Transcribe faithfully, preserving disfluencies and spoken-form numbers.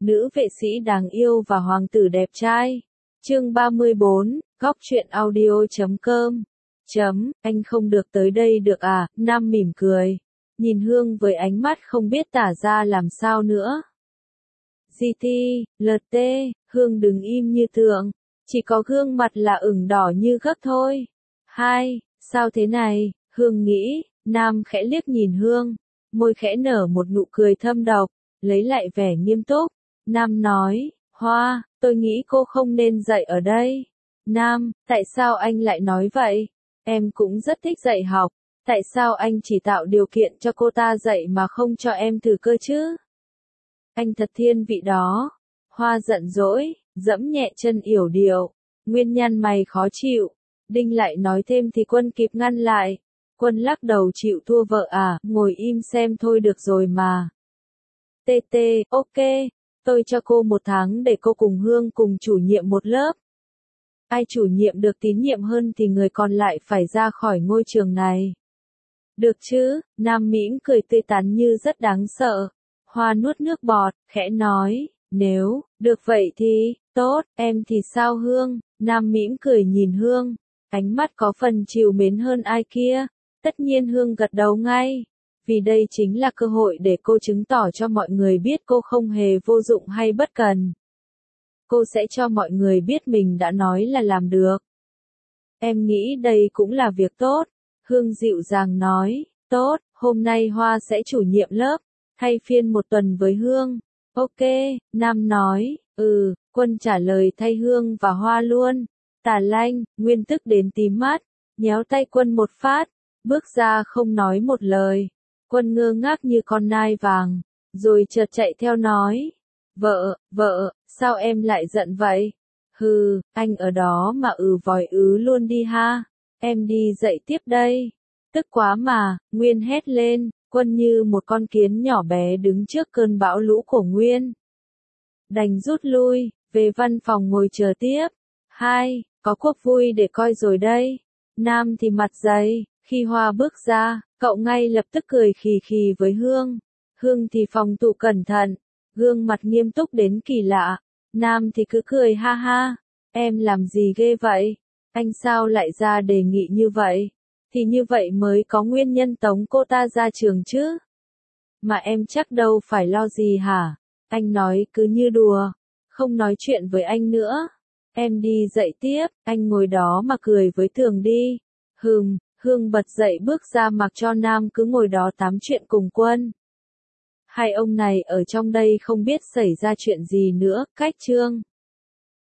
nữ vệ sĩ đáng yêu và hoàng tử đẹp trai. Chương ba mươi bốn, góc truyện audio chấm com. Chấm, anh không được tới đây được à? Nam mỉm cười, nhìn Hương với ánh mắt không biết tả ra làm sao nữa. giê tê, lờ tê, Hương đứng im như tượng, chỉ có gương mặt là ửng đỏ như gấc thôi. Hai, sao thế này? Hương nghĩ. Nam khẽ liếc nhìn Hương, môi khẽ nở một nụ cười thâm độc, lấy lại vẻ nghiêm túc. Nam nói, Hoa, tôi nghĩ cô không nên dạy ở đây. Nam, tại sao anh lại nói vậy? Em cũng rất thích dạy học, tại sao anh chỉ tạo điều kiện cho cô ta dạy mà không cho em thử cơ chứ? Anh thật thiên vị đó. Hoa giận dỗi, dẫm nhẹ chân yểu điệu. Nguyên nhăn mày khó chịu. Đinh lại nói thêm thì Quân kịp ngăn lại. Quân lắc đầu chịu thua vợ à, ngồi im xem thôi được rồi mà. tê tê, ok, tôi cho cô một tháng để cô cùng Hương cùng chủ nhiệm một lớp. Ai chủ nhiệm được tín nhiệm hơn thì người còn lại phải ra khỏi ngôi trường này. Được chứ? Nam mỉm cười tươi tắn như rất đáng sợ. Hoa nuốt nước bọt, khẽ nói, nếu, được vậy thì, tốt, em thì sao Hương? Nam mỉm cười nhìn Hương, ánh mắt có phần trìu mến hơn ai kia. Tất nhiên Hương gật đầu ngay, vì đây chính là cơ hội để cô chứng tỏ cho mọi người biết cô không hề vô dụng hay bất cần. Cô sẽ cho mọi người biết mình đã nói là làm được. Em nghĩ đây cũng là việc tốt. Hương dịu dàng nói, tốt, hôm nay Hoa sẽ chủ nhiệm lớp, thay phiên một tuần với Hương. Ok, Nam nói, ừ, Quân trả lời thay Hương và Hoa luôn. Tà Lanh, Nguyên tức đến tím mắt, nhéo tay Quân một phát, bước ra không nói một lời. Quân ngơ ngác như con nai vàng, rồi chợt chạy theo nói, vợ, vợ, sao em lại giận vậy? Hừ, anh ở đó mà ừ vòi ứ luôn đi ha, em đi dậy tiếp đây. Tức quá mà, Nguyên hét lên, Quân như một con kiến nhỏ bé đứng trước cơn bão lũ của Nguyên. Đành rút lui, về văn phòng ngồi chờ tiếp. Hai, có cuộc vui để coi rồi đây. Nam thì mặt dày, khi Hoa bước ra, cậu ngay lập tức cười khì khì với Hương. Hương thì phòng thủ cẩn thận, gương mặt nghiêm túc đến kỳ lạ. Nam thì cứ cười ha ha, em làm gì ghê vậy? Anh sao lại ra đề nghị như vậy? Thì như vậy mới có nguyên nhân tống cô ta ra trường chứ. Mà em chắc đâu phải lo gì hả? Anh nói cứ như đùa, không nói chuyện với anh nữa. Em đi dậy tiếp, anh ngồi đó mà cười với Tường đi. Hừm, Hương bật dậy bước ra mặc cho Nam cứ ngồi đó tám chuyện cùng Quân. Hai ông này ở trong đây không biết xảy ra chuyện gì nữa, cách chương.